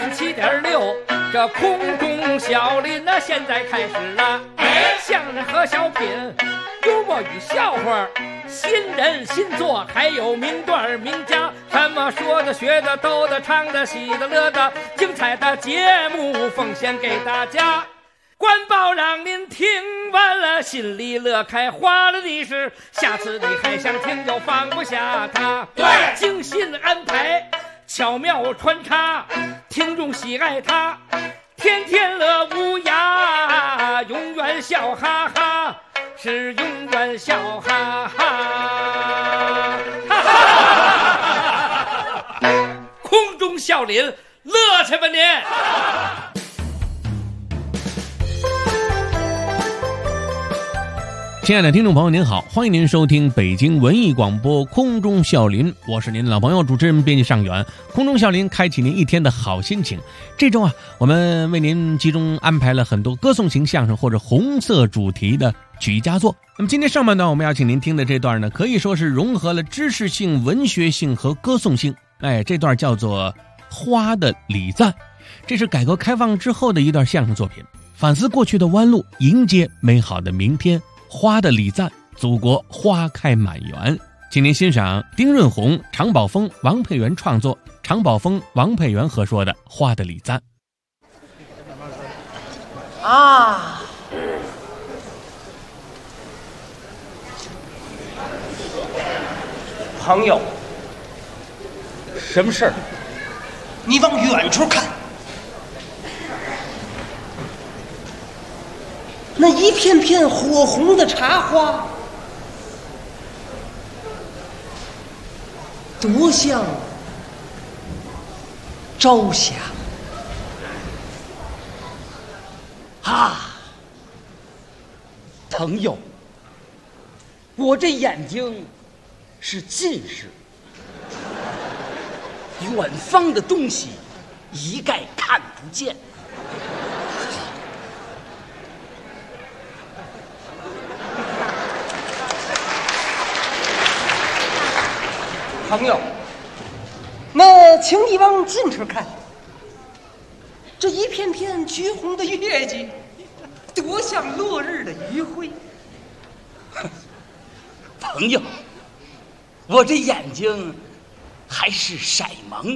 87.6，这空中小林呢，现在开始了。相声和小品，幽默与笑话，新人新作，还有名段名家，什么说的、学的、逗的、唱的、喜的、乐的，精彩的节目奉献给大家。官报让您听完了心里乐开花了的是，下次你还想听就放不下它。 对， 精心安排，巧妙穿插，听众喜爱它，天天乐无涯，永远笑哈哈，是永远笑哈哈。空中笑林，乐去吧您！ 亲爱的听众朋友您好，欢迎您收听北京文艺广播空中笑林，我是您的老朋友主持人编辑尚远。空中笑林开启您一天的好心情。这周我们为您集中安排了很多歌颂型相声或者红色主题的曲艺佳作。那么今天上半段我们要请您听的这段呢，可以说是融合了知识性、文学性和歌颂性。这段叫做《花的礼赞》，这是改革开放之后的一段相声作品，反思过去的弯路，迎接美好的明天。花的礼赞，祖国花开满园。请您欣赏丁润红、常宝峰、王佩元创作，常宝峰、王佩元合说的《花的礼赞》。 朋友，什么事儿？你往远处看，那一片片火红的茶花，多像朝霞啊！朋友，我这眼睛是近视，远方的东西一概看不见。朋友，那请你往近处看，这一片片橘红的月季，多像落日的余晖。朋友，我这眼睛还是色盲，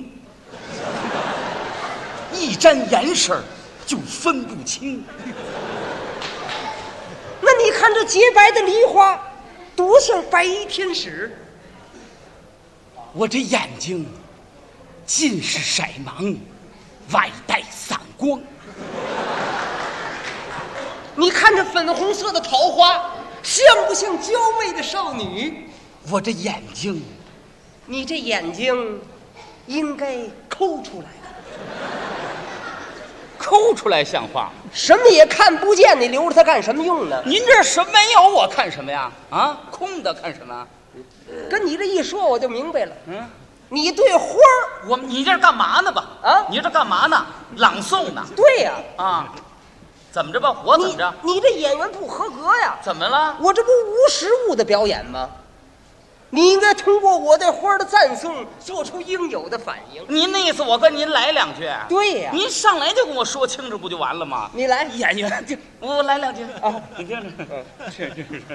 一沾颜色就分不清。那你看这洁白的梨花，多像白衣天使。我这眼睛尽是色盲，外带散光。你看这粉红色的桃花，像不像娇媚的少女？我这眼睛，你这眼睛应该抠出来了。抠出来像话？什么也看不见，你留着它干什么用呢？您这什么没有，我看什么呀？啊，空的看什么？跟你这一说，我就明白了。你对花儿，你这干嘛呢吧？啊，你这干嘛呢？朗诵呢？对呀。啊，怎么着吧？我怎么着？你这演员不合格呀？怎么了？我这不无实物的表演吗？你应该通过我对花儿的赞颂，做出应有的反应。您的意思，我跟您来两句？对呀。您上来就跟我说清楚，不就完了吗？你来，演员，我来两句啊！你听着，是。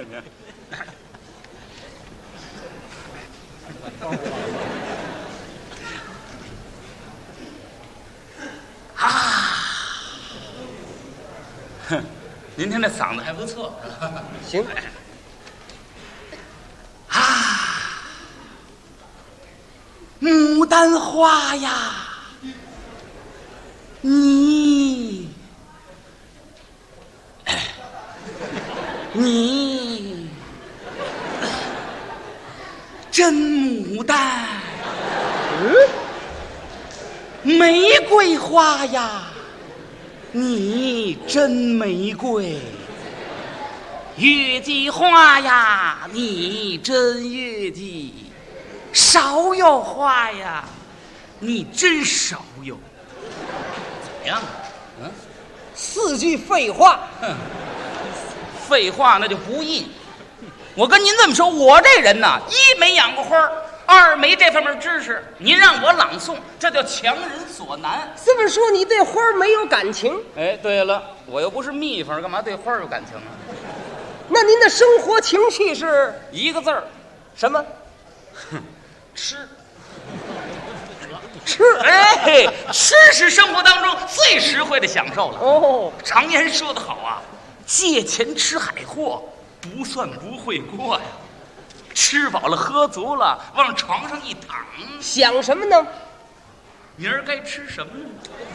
您听这嗓子还不错。行。牡丹花呀，你真牡丹。玫瑰花呀，你真玫瑰。月季花呀，你真月季。芍药花呀，你真芍药。怎么样？4句废话。废话那就不易。我跟您这么说，我这人呐，一没养过花， 二没这方面知识，您让我朗诵，这叫强人所难。 这么说你对花儿没有感情？ 哎，对了，我又不是蜜蜂，干嘛对花有感情啊？ 那您的生活情趣是一个字儿， 什么？ 吃。 吃。 哎，吃是生活当中最实惠的享受了。 哦， 常言说得好啊，借钱吃海货，不算不会过呀。吃饱了喝足了，往床上一躺， 想什么呢？ 明儿该吃什么呢？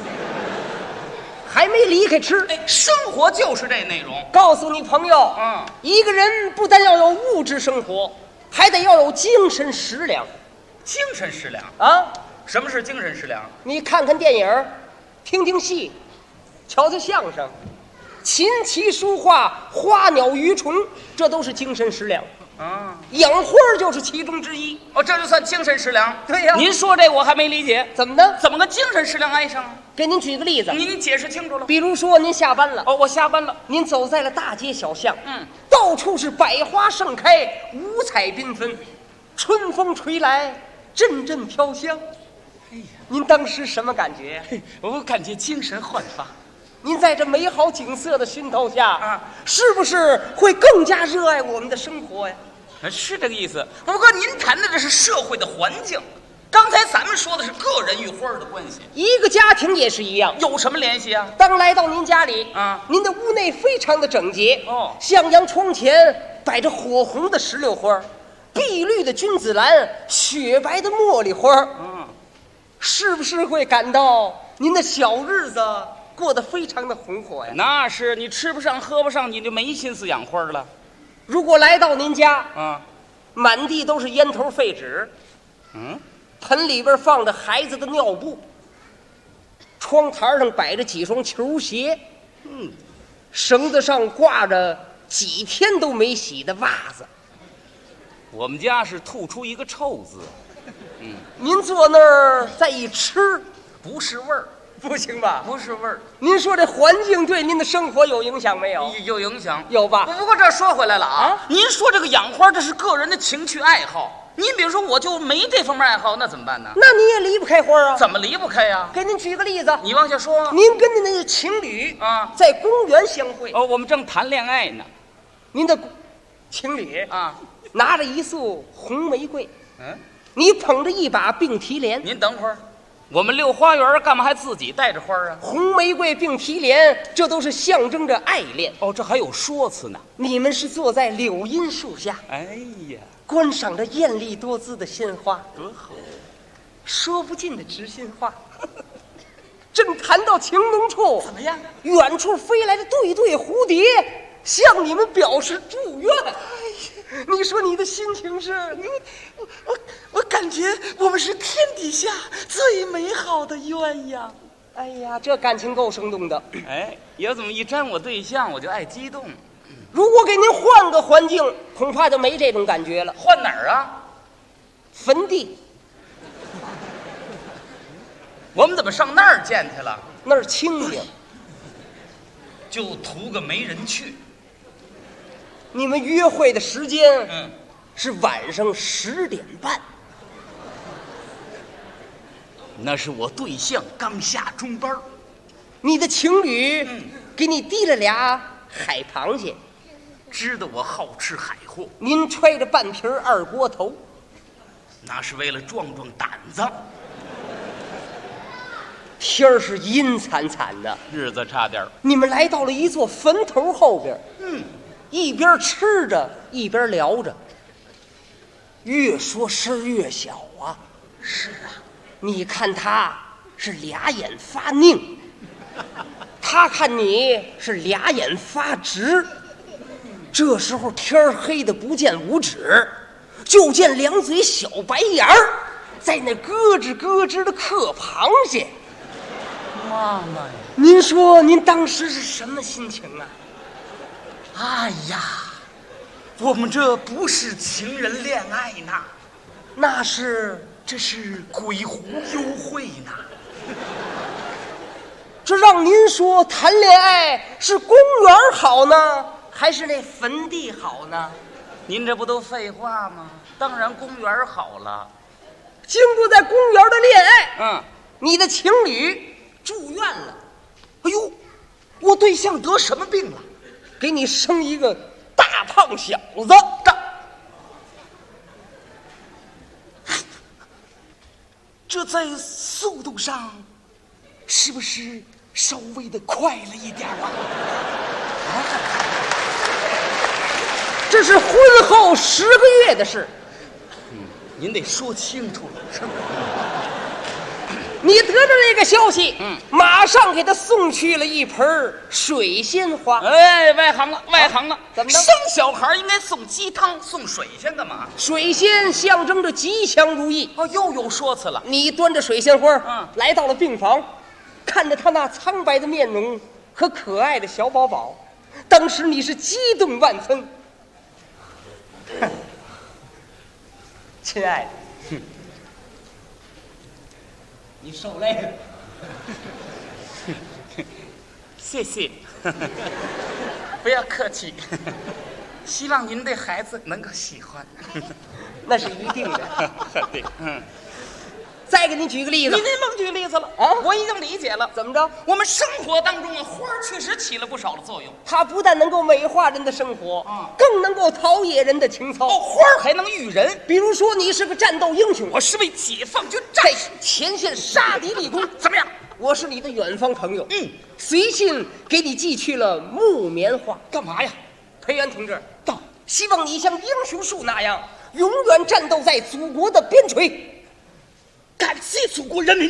还没离开吃。 哎，生活就是这内容。 告诉你朋友，一个人不但要有物质生活，还得要有精神食粮。 精神食粮啊？ 什么是精神食粮？ 你看看电影，听听戏，瞧瞧相声，琴棋书画、花鸟鱼虫，这都是精神食粮。 啊， 养花就是其中之一。 哦，这就算精神食粮。 对呀， 您说这我还没理解， 怎么呢？ 怎么个精神食粮挨上啊？ 给您举个例子， 您解释清楚了。 比如说您下班了， 哦，我下班了， 您走在了大街小巷，到处是百花盛开，五彩缤纷，春风吹来，阵阵飘香。哎呀，您当时什么感觉？ 我感觉精神焕发。 您在这美好景色的熏陶下，是不是会更加热爱我们的生活呀？ 是这个意思。不过您谈的这是社会的环境，刚才咱们说的是个人与花儿的关系。 一个家庭也是一样， 有什么联系啊？ 当来到您家里您的屋内非常的整洁向阳窗前摆着火红的石榴花，碧绿的君子兰，雪白的茉莉花，是不是会感到您的小日子过得非常的红火呀？ 那是，你吃不上喝不上，你就没心思养花了。 如果来到您家满地都是烟头废纸，盆里边放着孩子的尿布，窗台上摆着几双球鞋，绳子上挂着几天都没洗的袜子。 我们家是吐出一个臭字。 您坐那儿再一吃， 不是味儿。 不行吧？ 不是味儿。 您说这环境对您的生活有影响没有？ 有影响， 有吧？ 不过这说回来了您说这个养花这是个人的情趣爱好，您比如说我就没这方面爱好，那怎么办呢？ 那你也离不开花啊？ 怎么离不开呀？ 给您举个例子， 你往下说。 您跟您的情侣在公园相会。 我们正谈恋爱呢。 您的情侣拿着一束红玫瑰，你捧着一把并提莲。 您等会儿。我们溜花园干嘛还自己带着花啊？ 红玫瑰并提莲，这都是象征着爱恋。 这还有说辞呢。 你们是坐在柳荫树下， 哎呀， 观赏着艳丽多姿的鲜花， 多好， 说不尽的知心话。正谈到情浓处， 怎么样？ 远处飞来的对对蝴蝶，向你们表示祝愿。你说你的心情是？ 我感觉我们是天底下最美好的鸳鸯。 哎呀，这感情够生动的。 哎，要怎么一沾我对象我就爱激动？ 如果给您换个环境，恐怕就没这种感觉了。 换哪儿啊？ 坟地。 我们怎么上那儿见去了？ 那儿清静， 就图个没人去。 你们约会的时间是晚上10点半。 那是我对象刚下中班， 你的情侣给你提了俩海螃蟹， 知道我好吃海货。 您揣着半瓶二锅头， 那是为了壮壮胆子。 天儿是阴惨惨的， 日子差点。 你们来到了一座坟头后边，一边吃着一边聊着，越说声越小啊。 是啊， 你看他是俩眼发拧，他看你是俩眼发直。这时候天儿黑的不见五指，就见两嘴小白眼儿在那咯吱咯吱的嗑螃蟹。 妈妈呀！ 您说您当时是什么心情啊？ 哎呀，我们这不是情人恋爱呐，这是鬼狐幽会呢。 这让您说谈恋爱是公园好呢，还是那坟地好呢？ 您这不都废话吗？当然公园好了。 经过在公园的恋爱， 嗯， 你的情侣住院了， 哎呦，我对象得什么病了？ 给你生一个大胖小子。 这在速度上是不是稍微的快了一点啊？ 这是婚后10个月的事。 您得说清楚了，是吧？ 你得着这个消息，马上给他送去了一盆水仙花。 哎，外行了，外行了！ 怎么着生小孩应该送鸡汤，送水仙干嘛？ 水仙象征着吉祥如意。 哦，又有说辞了。 你端着水仙花， 来到了病房，看着他那苍白的面容和可爱的小宝宝，当时你是激动万分。亲爱的，你受累了。 谢谢，不要客气。希望您对孩子能够喜欢。 那是一定的。 对， 再给你举个例子， 您甭举例子了啊我已经理解了。 怎么着？ 我们生活当中啊，花儿确实起了不少的作用。 它不但能够美化人的生活，更能够陶冶人的情操。 哦，花儿还能育人。 比如说，你是个战斗英雄， 我是为解放军战在士， 前线杀敌立功， 怎么样？ 我是你的远方朋友，随信给你寄去了木棉花。 干嘛呀？ 裴元同志，到，希望你像英雄树那样，永远战斗在祖国的边陲。 感谢祖国人民。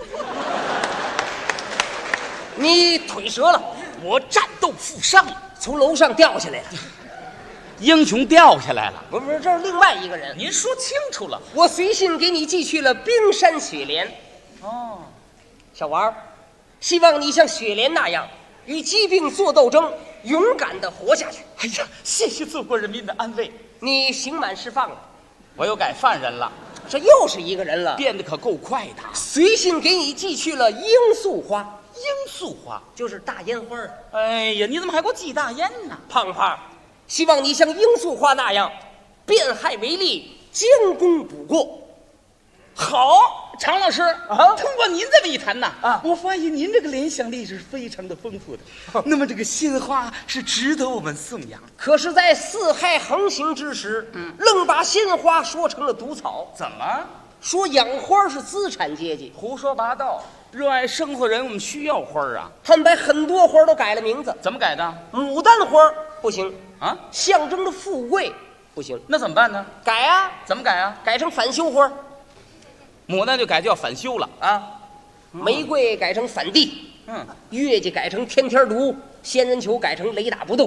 你腿折了， 我战斗负伤了， 从楼上掉下来了。 英雄掉下来了。 不是，这是另外一个人。 您说清楚了。 我随信给你寄去了冰山雪莲。 哦， 小娃儿，希望你像雪莲那样与疾病做斗争，勇敢地活下去。 哎呀，谢谢祖国人民的安慰。 你刑满释放了， 我又改犯人了， 这又是一个人了。 变得可够快的。 随信给你寄去了罂粟花， 罂粟花。 就是大烟花。 哎呀，你怎么还给我寄大烟呢？ 胖胖，希望你像罂粟花那样，变害为利，将功补过。 好，常老师啊通过您这么一谈呐， 啊我发现您这个联想力是非常的丰富的。那么这个鲜花是值得我们颂扬。 可是，在四害横行之时，愣把鲜花说成了毒草， 怎么？ 说养花是资产阶级。 胡说八道！热爱生活人，我们需要花啊。 他们把很多花都改了名字， 怎么改的？ 牡丹花不行， 啊？ 象征着富贵不行， 那怎么办呢？ 改啊， 怎么改啊？ 改成返修花牡丹就改叫返修了。 啊，玫瑰改成反帝， 嗯， 月季改成天天读，仙人球改成雷打不动。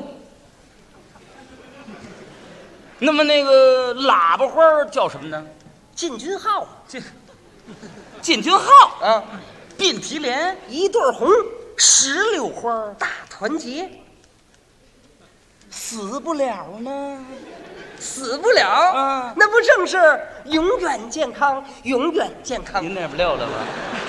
那么那个喇叭花叫什么呢？ 进军号进军号啊， 遍提莲、 一对红， 石榴花， 大团结， 死不了呢。 死不了啊那不正是永远健康，永远健康？ 您那边溜了吧？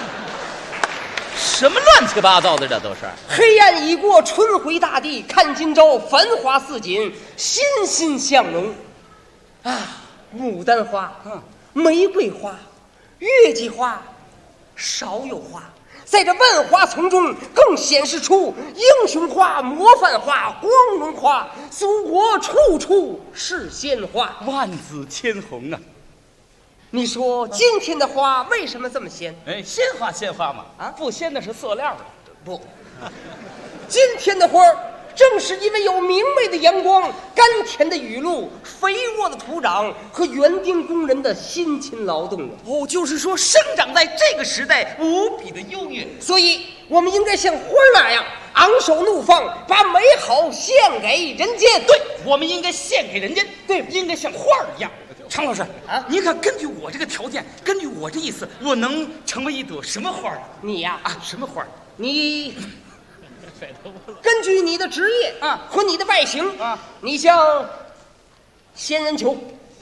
什么乱七八糟的，这都是。 黑暗已过，春回大地，看今朝繁华似锦，欣欣向荣。啊，牡丹花，玫瑰花，月季花，少有花，在这万花丛中，更显示出英雄花、模范花、光荣花，祖国处处是鲜花。 万紫千红啊！ 你说今天的花为什么这么鲜？ 哎，鲜花嘛， 啊不鲜的是塑料的。 不，今天的花儿正是因为有明媚的阳光、甘甜的雨露、肥沃的土壤和园丁工人的辛勤劳动啊。 哦，就是说生长在这个时代无比的优越。 所以，我们应该像花儿那样昂首怒放，把美好献给人间。 对，我们应该献给人间。 对应该像花儿一样。常老师啊您看，根据我这个条件，根据我这意思，我能成为一朵什么花儿你呀， 啊？什么花儿？ 你根据你的职业啊和你的外形啊， 你像仙人球，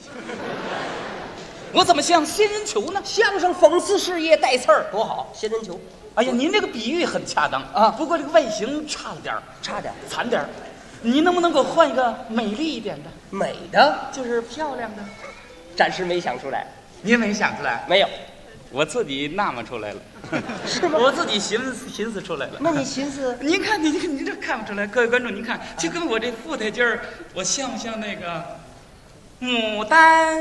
我怎么像仙人球呢？ 相声讽刺事业带刺儿多好，仙人球哎呀，您这个比喻很恰当啊不过这个外形差了点儿， 差点残点儿。您能不能给我换一个美丽一点的， 美的， 就是漂亮的？ 暂时没想出来。 您没想出来？ 没有， 我自己纳闷出来了， 是吗？ 我自己寻思出来了。 那你寻思， 您看，您这看不出来？各位观众，您看，就跟我这富态劲儿，我像不像那个牡丹？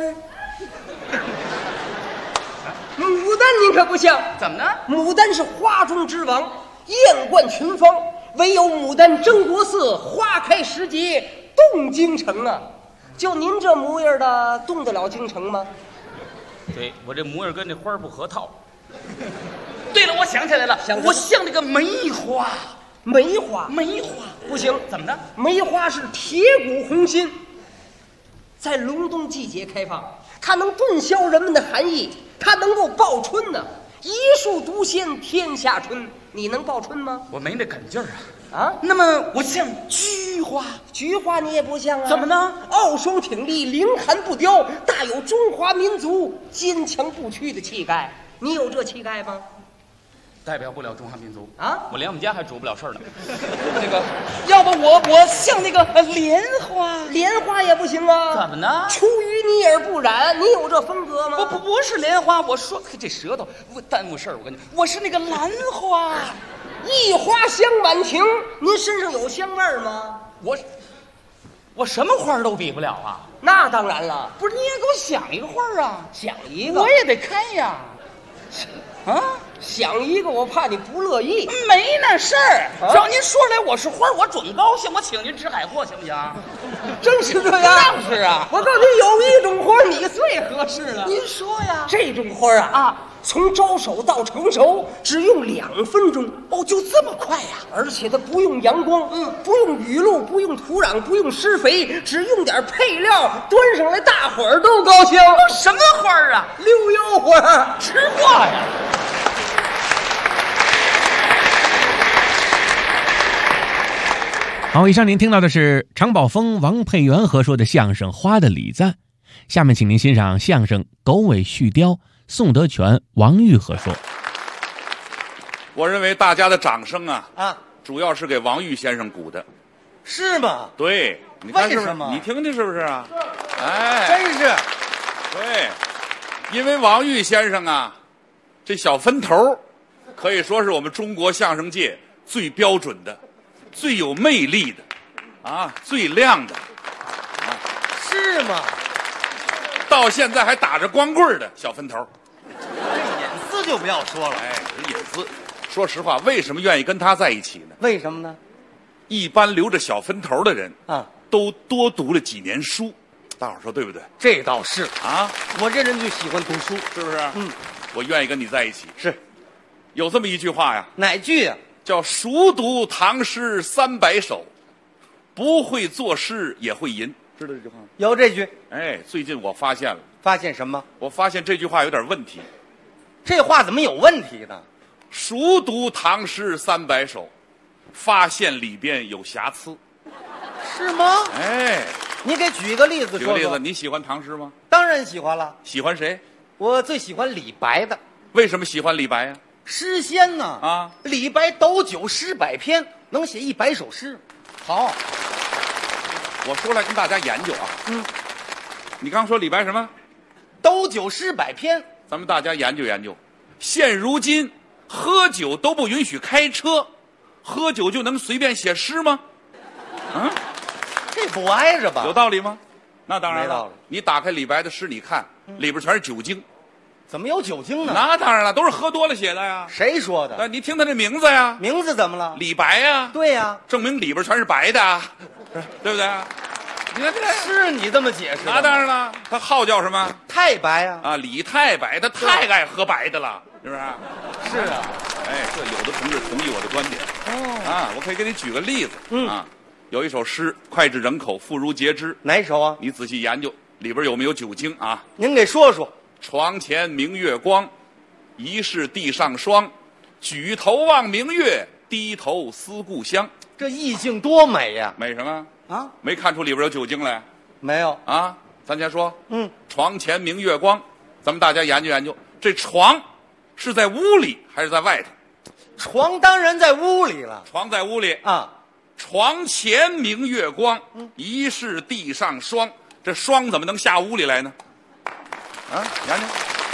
牡丹您可不像， 怎么呢？ 牡丹是花中之王，艳冠群芳，唯有牡丹真国色，花开时节动京城啊！就您这模样的，动得了京城吗？ 对，我这模样跟这花儿不合套。对了，我想起来了， 想我像那个梅花。 梅花梅花不行， 怎么的？ 梅花是铁骨红心，在隆冬季节开放，它能顿消人们的寒意，它能够报春呢。一树独鲜天下春，你能报春吗？ 我没那梗劲儿啊。 啊， 那么我像菊花。 菊花你也不像啊？ 怎么呢？ 傲霜挺立，凌寒不凋，大有中华民族坚强不屈的气概。你有这气概吗？ 代表不了中华民族啊！ 我连我们家还主不了事儿呢。那个，要不我像那个莲花， 莲花也不行啊！ 怎么呢？ 出淤泥而不染，你有这风格吗？ 不是莲花，我说这舌头我耽误事儿。我跟你，我是那个兰花， 一花香满庭。您身上有香味儿吗？ 我什么花都比不了啊！ 那当然了， 不是，你也给我想一个花啊！ 想一个我也得开呀。啊， 想一个，我怕你不乐意。 没那事儿，只要您说来我是花，我准高兴。我请您吃海货，行不行？ 真是这样？ 是啊。 我告诉你，有一种花你最合适了。 您说呀？ 这种花啊，从招手到成熟只用2分钟。 哦，就这么快呀？ 而且它不用阳光，不用雨露，不用土壤，不用施肥，只用点配料，端上来大伙儿都高兴。 什么花啊？ 溜腰花， 吃过呀。 好，以上您听到的是常宝峰、王佩元合说的相声《花的礼赞》，下面请您欣赏相声《狗尾续貂》，宋德全、王玉合说。 我认为大家的掌声啊， 主要是给王玉先生鼓的。 是吗？ 对，你看是不是？ 为什么？ 你听听是不是啊？哎， 真是。 对，因为王玉先生啊，这小分头可以说是我们中国相声界最标准的、最有魅力的，最亮的， 是吗？ 到现在还打着光棍的小分头。 这隐私就不要说了。 哎，隐私。说实话，为什么愿意跟他在一起呢？ 为什么呢？ 一般留着小分头的人啊， 都多读了几年书，大伙儿说对不对？ 这倒是啊， 我这人就喜欢读书， 是不是？我愿意跟你在一起。 是， 有这么一句话呀， 哪句呀？ 叫熟读唐诗300首，不会作诗也会吟，知道这句话吗？ 有这句。 哎，最近我发现了， 发现什么？ 我发现这句话有点问题。 这话怎么有问题呢？ 熟读唐诗300首，发现里边有瑕疵， 是吗？ 哎， 你给举个例子说说。 举个例子，你喜欢唐诗吗？ 当然喜欢了。 喜欢谁？ 我最喜欢李白的。 为什么喜欢李白呀？ 诗仙呢？ 啊， 李白斗酒诗100篇，能写100首诗。好， 我说来跟大家研究啊。你刚说李白什么？ 斗酒诗100篇。 咱们大家研究研究。现如今喝酒都不允许开车，喝酒就能随便写诗吗？ 这不挨着吧？ 有道理吗？那当然了。 没道理。 你打开李白的诗，你看里边全是酒精。 怎么有酒精呢？ 那当然了，都是喝多了写的呀。 谁说的？ 你听他这名字呀， 名字怎么了？ 李白呀。 对呀， 证明里边全是白的，对不对？你看这是你这么解释的？ 那当然了，他号叫什么？ 太白呀！ 李太白，他太爱喝白的了，是不是？ 是啊。 哎，这有的同志同意我的观点。我可以给你举个例子。有一首诗脍炙人口，妇孺皆知。 哪首啊？ 你仔细研究里边有没有酒精啊？ 您给说说。 床前明月光，疑是地上霜。举头望明月，低头思故乡。 这意境多美呀！ 美什么啊？ 没看出里边有酒精来？ 没有啊。咱先说，床前明月光，咱们大家研究研究，这床是在屋里还是在外头？ 床当然在屋里了。 床在屋里啊。 床前明月光，疑是地上霜。这霜怎么能下屋里来呢？研究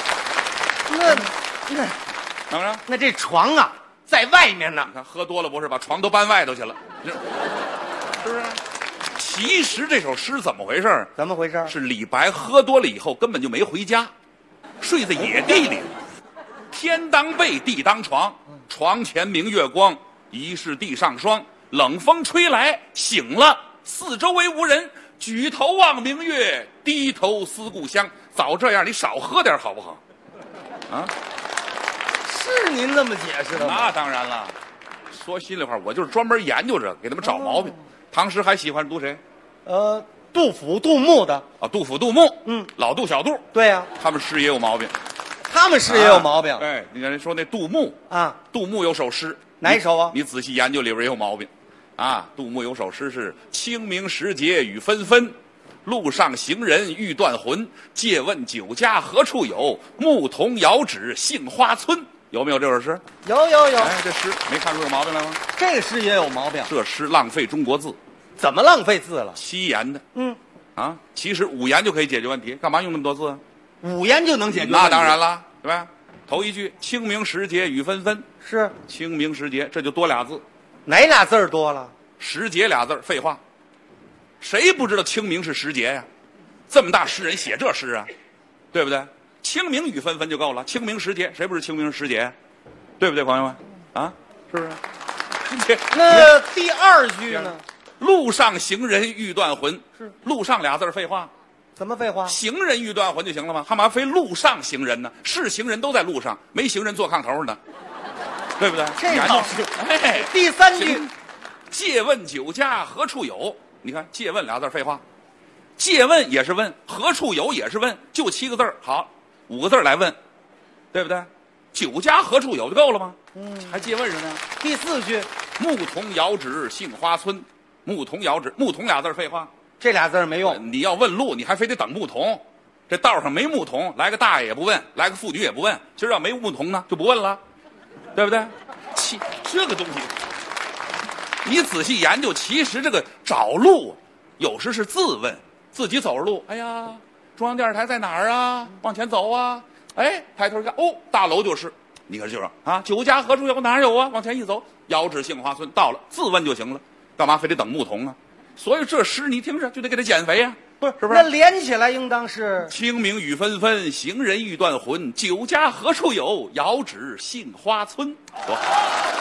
怎么着？ 那这床啊，在外面呢你。看喝多了不是，把床都搬外头去了，是不是？其实这首诗怎么回事？ 怎么回事？ 是李白喝多了以后根本就没回家，睡在野地里。天当被，地当床，床前明月光，疑是地上霜。冷风吹来，醒了，四周围无人，举头望明月，低头思故乡。早这样，你少喝点好不好？啊， 是您这么解释的吗？ 那当然了。说心里话，我就是专门研究这个，给他们找毛病。唐诗还喜欢读谁？ 杜甫、杜牧的。 啊，杜甫、杜牧，老杜、小杜， 对呀、 他们诗也有毛病。 他们是也有毛病。 哎，你看人说那杜牧啊， 杜牧有首诗， 哪一首啊？ 你仔细研究里边也有毛病。啊，杜牧有首诗是“清明时节雨纷纷，路上行人欲断魂。借问酒家何处有？牧童遥指杏花村。”有没有这首诗？ 有。 哎，这诗没看出有毛病来吗？ 这个诗也有毛病。 这诗浪费中国字， 怎么浪费字了？ 七言的。 嗯， 其实五言就可以解决问题，干嘛用那么多字啊？ 五言就能解决问题？ 那当然了，对吧？头一句“清明时节雨纷纷”， 是清明时节，这就多俩字。 哪俩字儿多了？ 时节俩字儿，废话，谁不知道清明是时节呀？这么大诗人写这诗啊，对不对？清明雨纷纷就够了，清明时节，谁不是清明时节？对不对，朋友们？啊，是不是？ 那第二句呢？ 路上行人欲断魂， 是路上俩字儿废话， 怎么废话？ 行人欲断魂就行了吗？干嘛非路上行人呢？是行人都在路上，没行人坐炕头呢，对不对？ 这倒是。 哎， 第三句， 借问酒家何处有？你看，借问俩字儿废话，借问也是问，何处有也是问，就7个字儿，好，5个字儿来问，对不对？酒家何处有就够了吗？还借问什么呀？ 第四句， 牧童遥指杏花村，牧童遥指，牧童俩字儿废话， 这俩字儿没用。 你要问路，你还非得等牧童，这道上没牧童，来个大爷也不问，来个妇女也不问，今儿要没牧童呢，就不问了，对不对？这个东西，你仔细研究，其实这个找路，有时是自问，自己走着路，哎呀，中央电视台在哪儿啊？往前走啊，哎，抬头一看，哦，大楼就是，你看就是啊，酒家何处有？哪儿有啊？往前一走，遥指杏花村，到了，自问就行了，干嘛非得等牧童啊？所以这诗你听着就得给他减肥呀、 不是， 是不是那连起来应当是清明雨纷纷，行人欲断魂。酒家何处有？遥指杏花村。多好！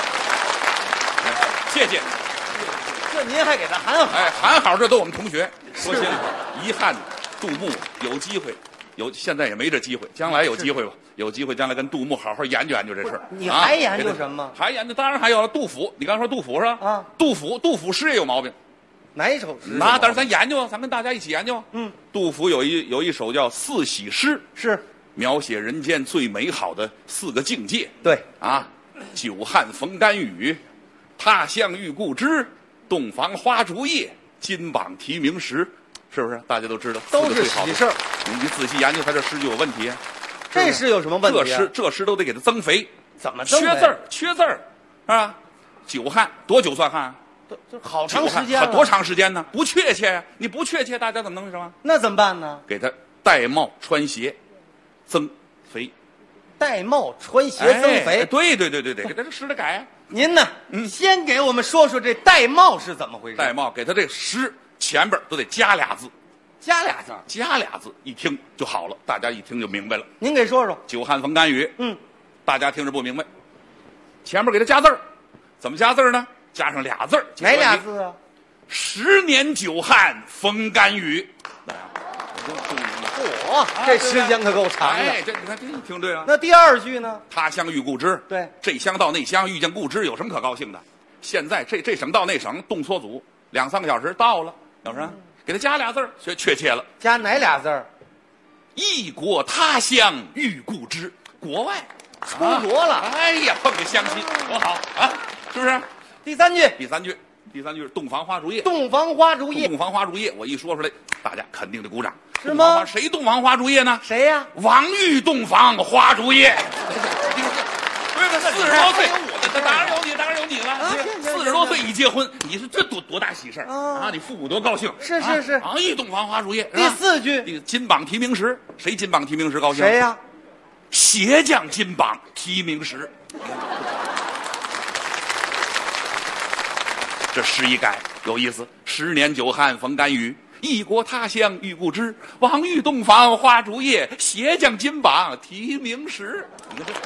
谢谢。 这您还给他喊好。 哎，喊好，这都我们同学。说心里话，遗憾，杜牧有机会，现在也没这机会，将来有机会吧。有机会将来跟杜牧好好研究研究这事儿。 你还研究什么？ 还研究，当然还有了杜甫。你刚才说杜甫是吧？ 啊， 杜甫诗也有毛病。 哪一首诗？ 那当然，咱研究，咱跟大家一起研究。杜甫有一首叫《四喜诗》， 是描写人间最美好的4个境界。 对啊，久旱逢甘雨，他乡遇故知，洞房花烛夜，金榜题名时，是不是？大家都知道， 都是喜事儿。 你仔细研究，他这诗就有问题。 这诗有什么问题、啊？ 这诗都得给他增肥。 怎么增肥？ 缺字儿，是吧？久旱多久算旱？ 这好长时间了， 多长时间呢？不确切呀！你不确切，大家怎么能什么？ 那怎么办呢？ 给他戴帽穿鞋，增肥。 戴帽穿鞋增肥。 哎、对，给他这诗得改。 您呢？先给我们说说这戴帽是怎么回事？ 戴帽给他这诗前边都得加俩字， 加俩字， 加俩字，一听就好了，大家一听就明白了。 您给说说。 久旱逢甘雨，大家听着不明白，前面给他加字儿，怎么加字儿呢？加上俩字儿， 哪俩字啊 ？10年久旱逢甘雨。 嚯，这时间可够长的。 哎，这你看，这一听对了。 那第二句呢？ 他乡遇故知。 对， 这乡到那乡遇见故知，有什么可高兴的？现在这省到那省动搓组2-3个小时到了，有什么？给他加俩字儿，确切了。 加哪俩字儿？ 异国他乡遇故知，国外出国了。 哎呀，碰个乡亲，多好啊！是不是？ 第三句是洞房花烛夜。 洞房花烛夜， 洞房花烛夜，我一说出来，大家肯定得鼓掌。 是吗？ 谁洞房花烛夜呢？ 谁呀？ 王玉洞房花烛夜。对不对？40多岁，当然有你了。40多岁一结婚，你是这多大喜事啊！你父母多高兴。 是。 王玉洞房花烛夜。 第四句， 金榜题名时，谁金榜题名时高兴？ 谁呀？ 鞋匠金榜题名时。这诗一改有意思，10年久旱逢甘雨，异国他乡遇故知，王玉洞房花烛夜，鞋匠金榜题名时。你看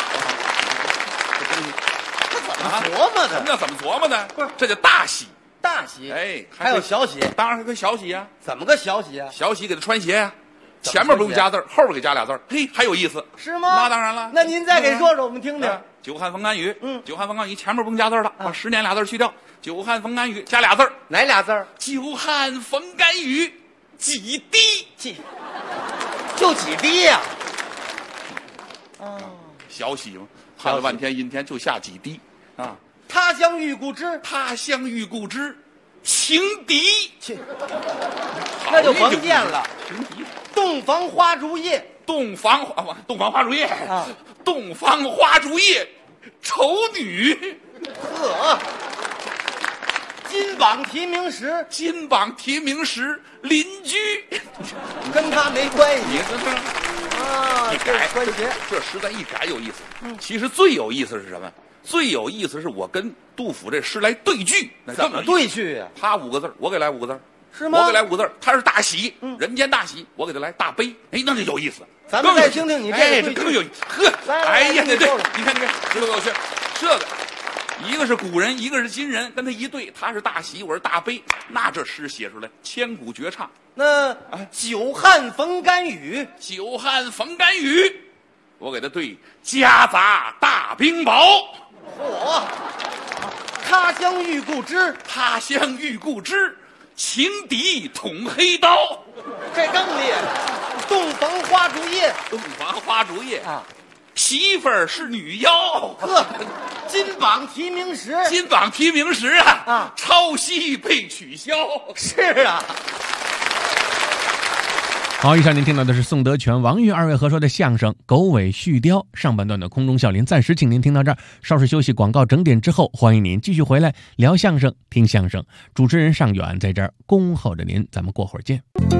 这琢磨的， 什么叫怎么琢磨的？不是，这叫大喜。 大喜， 哎， 还有小喜， 当然还可以小喜呀。 怎么个小喜啊？ 小喜给他穿鞋呀，前面不用加字，后边给加俩字，嘿，还有意思， 是吗？ 那当然了。 那您再给说说我们听听。 久旱逢甘雨，久旱逢甘雨前面不用加字了，把10年俩字去掉，久旱逢甘雨加俩字， 哪俩字？ 久旱逢甘雨几滴， 就几滴呀？哦， 小喜嘛，盼了半天阴天就下几滴啊。 他乡遇故知， 他乡遇故知，情敌， 那就甭见了。 情敌， 洞房花烛夜， 洞房花烛夜啊， 洞房花烛夜，丑女， 呵，金榜题名时， 金榜题名时，邻居， 跟他没关系。 你这啊， 一改关节， 这实在一改有意思。其实最有意思是什么？最有意思是我跟杜甫这诗来对句，那怎么对句呀？ 他5个字，我给来5个字， 是吗？ 我给来5个字，他是大喜，人间大喜，我给他来大悲，哎，那就有意思。 咱们再听听你这个更有意思。呵，哎呀，对，你看，这个有趣，这个一个是古人，一个是今人，跟他一对，他是大喜，我是大悲，那这诗写出来千古绝唱。 那久旱逢甘雨， 久旱逢甘雨，我给他对夹杂大冰雹。 嚯！他乡遇故知， 他乡遇故知，情敌捅黑刀。 这更厉害。洞房花烛夜， 洞房花烛夜啊， 媳妇儿是女妖。 呵，金榜题名时， 金榜题名时啊，抄袭被取消。 是啊。 好，以上您听到的是宋德全、王玉二位合说的相声《狗尾续貂》上半段的空中笑林，暂时请您听到这儿，稍事休息，广告整点之后，欢迎您继续回来聊相声、听相声。主持人尚远在这儿恭候着您，咱们过会儿见。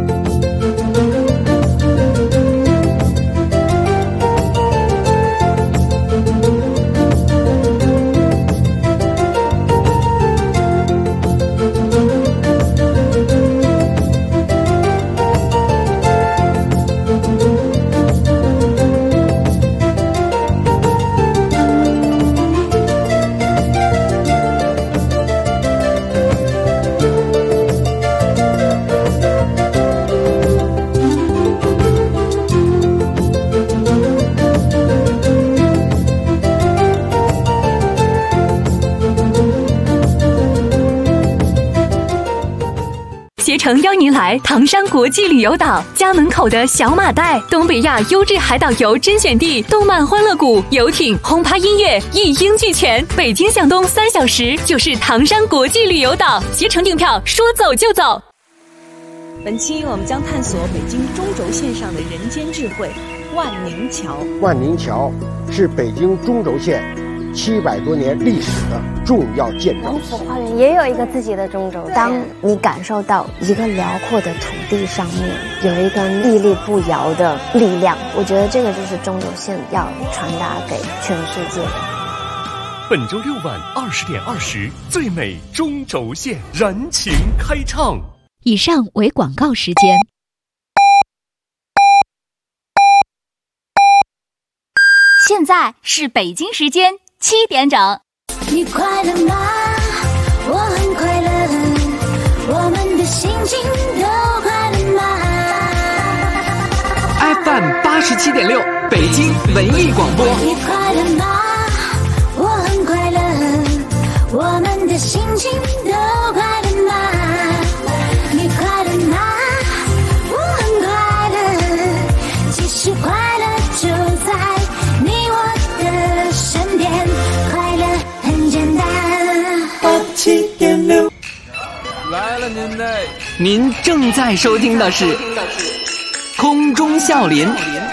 携程邀您来唐山国际旅游岛，家门口的小马袋，东北亚优质海岛游甄选地，动漫欢乐谷、游艇、轰趴音乐一应俱全。北京向东3小时就是唐山国际旅游岛，携程订票说走就走。 本期我们将探索北京中轴线上的人间智慧——万宁桥。 万宁桥是北京中轴线700多年历史的重要建筑。 龙府花园也有一个自己的中轴线。当你感受到一个辽阔的土地上面有一个屹立不摇的力量，我觉得这个就是中轴线要传达给全世界的。 本周6晚20点20，最美中轴线燃情开唱。 以上为广告时间。现在是北京时间7点整。 你快乐吗？我很快乐，我们的心情都快乐吗 ？FM 87.6，北京文艺广播。 你快乐吗？我很快乐，我们的心情都快乐吗？你快乐吗？我很快乐，其实快乐就在你我的身边，快乐很简单。87.6， 来了您嘞！您正在收听的是空中笑林。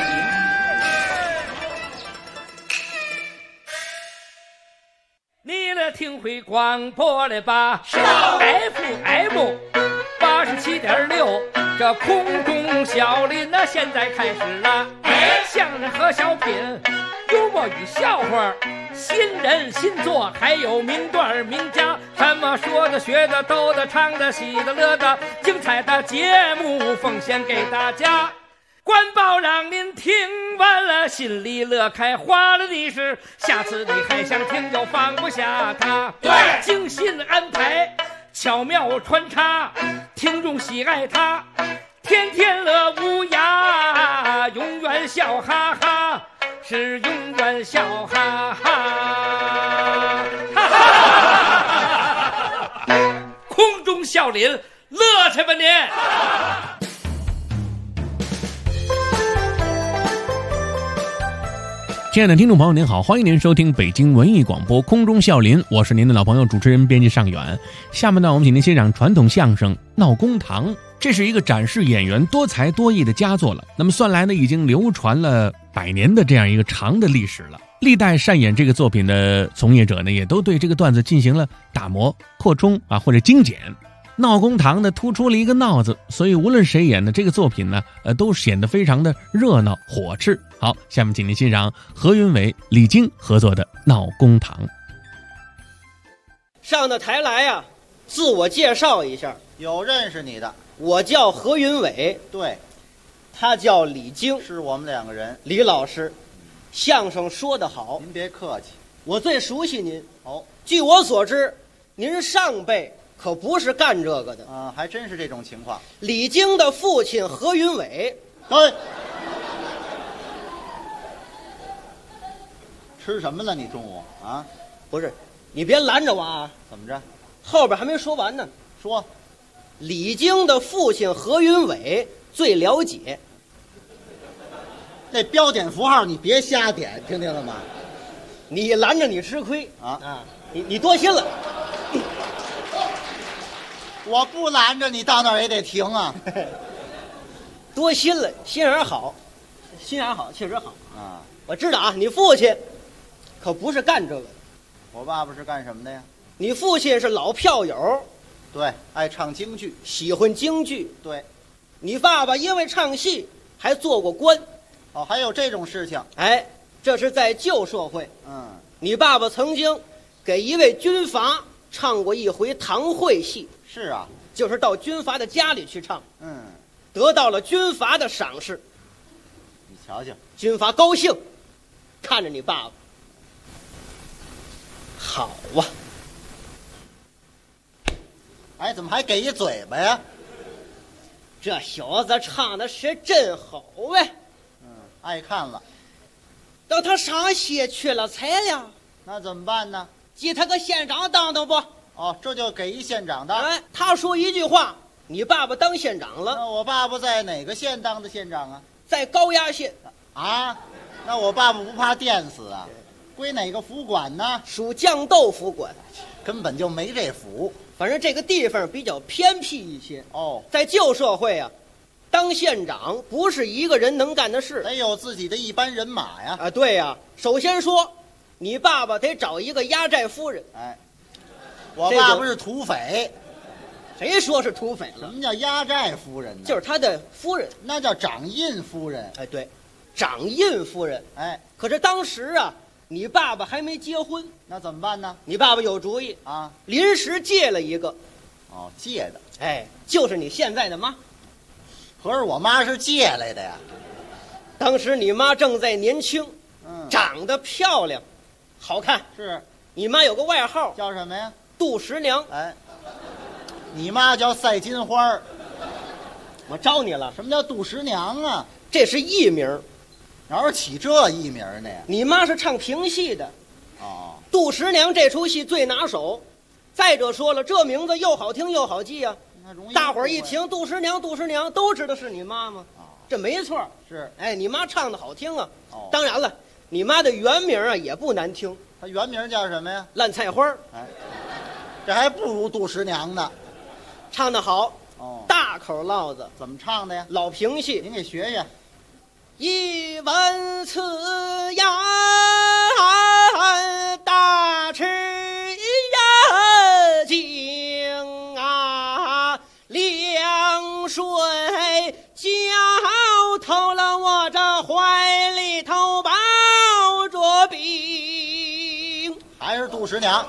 你来听会广播了吧？是 FM 87.6，这空中笑林那现在开始了。 相声和小品，幽默与笑话，新人新作，还有名段名家，什么说的、学的、逗的、唱的、喜的、乐的，精彩的节目奉献给大家。官报让您听完了心里乐开花了的是，下次你还想听就放不下它。对，精心安排，巧妙穿插，听众喜爱它，天天乐无涯，永远笑哈哈，是永远笑哈哈。空中笑林，乐去吧您！ 亲爱的听众朋友您好，欢迎您收听北京文艺广播空中笑林，我是您的老朋友主持人编辑尚远。下面呢，我们请您欣赏传统相声《闹公堂》，这是一个展示演员多才多艺的佳作了。那么算来呢，已经流传了100年的这样一个长的历史了。历代擅演这个作品的从业者呢，也都对这个段子进行了打磨、扩充或者精简。闹公堂呢突出了一个闹字，所以无论谁演的这个作品呢，都显得非常的热闹火炽。好，下面请您欣赏何云伟、李菁合作的《闹公堂》。 上到台来呀，自我介绍一下。 有认识你的， 我叫何云伟， 对， 他叫李菁， 是我们2个人。 李老师，相声说得好， 您别客气， 我最熟悉您。 哦， 据我所知，您上辈可不是干这个的啊，还真是这种情况。 李菁的父亲何云伟， 对，吃什么了？你中午啊？ 不是，你别拦着我啊！ 怎么着？ 后边还没说完呢。 说， 李菁的父亲何云伟最了解。 那标点符号你别瞎点，听见了吗？ 你拦着你吃亏啊！ 你多心了。 我不拦着你，到那儿也得停啊。 多心了，心眼好，心眼好，确实好啊。 我知道啊，你父亲可不是干这个的。 我爸爸是干什么的呀？ 你父亲是老票友， 对，爱唱京剧， 喜欢京剧。 对， 你爸爸因为唱戏还做过官。 哦，还有这种事情？ 哎，这是在旧社会。 嗯， 你爸爸曾经给一位军阀唱过一回堂会戏。 是啊， 就是到军阀的家里去唱， 得到了军阀的赏识。 你瞧瞧， 军阀高兴，看着你爸爸，好啊！ 哎，怎么还给一嘴巴呀？ 这小子唱的是真好呗。 爱看了。 等他上戏去了彩了， 那怎么办呢？ 记他个县长当当不？ 哦，这就给一县长当。 哎，他说一句话，你爸爸当县长了。 那我爸爸在哪个县当的县长啊？ 在高压县。 啊，那我爸爸不怕电死啊？归哪个府管呢？ 属绛豆府管， 根本就没这府。 反正这个地方比较偏僻一些。 哦， 在旧社会啊，当县长不是一个人能干的事， 得有自己的一班人马呀。 啊，对呀。首先说，你爸爸得找一个压寨夫人。 哎。我爸爸是土匪， 谁说是土匪了？ 什么叫压寨夫人呢？ 就是他的夫人， 那叫掌印夫人。 哎，对，掌印夫人。 哎， 可是当时啊，你爸爸还没结婚， 那怎么办呢？ 你爸爸有主意啊， 临时借了一个。 哦，借的。 哎，就是你现在的妈。 可是我妈是借来的呀。 当时你妈正在年轻，长得漂亮，好看。 是， 你妈有个外号叫什么呀？ 杜十娘。 哎，你妈叫赛金花。 我招你了。 什么叫杜十娘啊？ 这是艺名。 哪有起这艺名的呀？ 你妈是唱评戏的。 哦， 杜十娘这出戏最拿手。再者说了，这名字又好听又好记啊。大伙儿一听杜十娘，杜十娘都知道是你妈吗？这没错。 是。 哎，你妈唱的好听啊。哦，当然了，你妈的原名啊也不难听。 她原名叫什么呀？ 烂菜花。 哎，这还不如杜十娘呢。 唱得好。 哦， 大口烙子。 怎么唱的呀？ 老评戏， 您给学学。 一闻此言，大吃一惊啊！凉水浇透了我这怀十娘。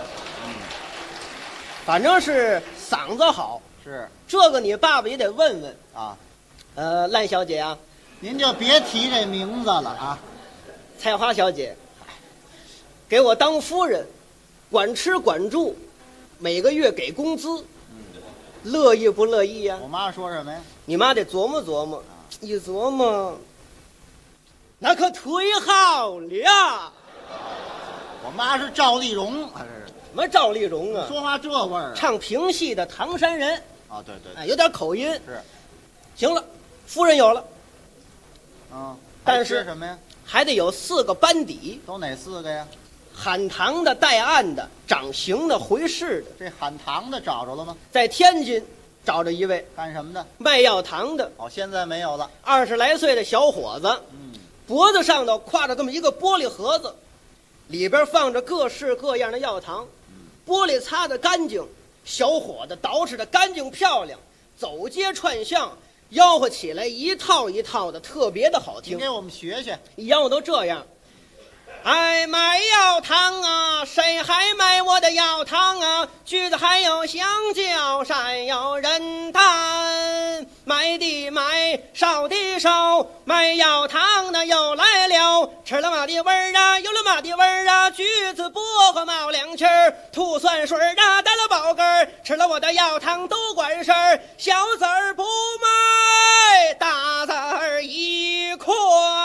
反正是嗓子好。 是这个你爸爸也得问问啊。 烂小姐啊， 您就别提这名字了啊。 菜花小姐，给我当夫人，管吃管住，每个月给工资，乐意不乐意呀？ 我妈说什么呀？ 你妈得琢磨琢磨，一琢磨，那可忒好了。 我妈是赵丽蓉还是什么赵丽蓉啊？ 说话这味儿， 唱评戏的唐山人啊，对对， 哎，有点口音。 是， 行了，夫人有了，但是什么呀？ 还得有4个班底。 都哪4个呀？ 喊堂的、带案的、掌刑的、回事的。 这喊堂的找着了吗？ 在天津找着一位干什么的？ 卖药糖的。 哦，现在没有了。 20来岁的小伙子，脖子上头挎着这么一个玻璃盒子，里边放着各式各样的药糖，玻璃擦得干净，小伙子捯饬得干净漂亮，走街串巷吆喝起来一套一套的，特别的好听。 你给我们学学。 一吆喝都这样。哎，买药糖啊，谁还买我的药糖啊？橘子还有香蕉，山有人担，买的买，烧的烧，卖药糖的又来了，吃了马的味儿啊，有了马的味儿啊，橘子薄荷冒凉气儿，吐酸水啊，带了宝根儿，吃了我的药糖都管事儿，小子儿不卖，大子儿一块。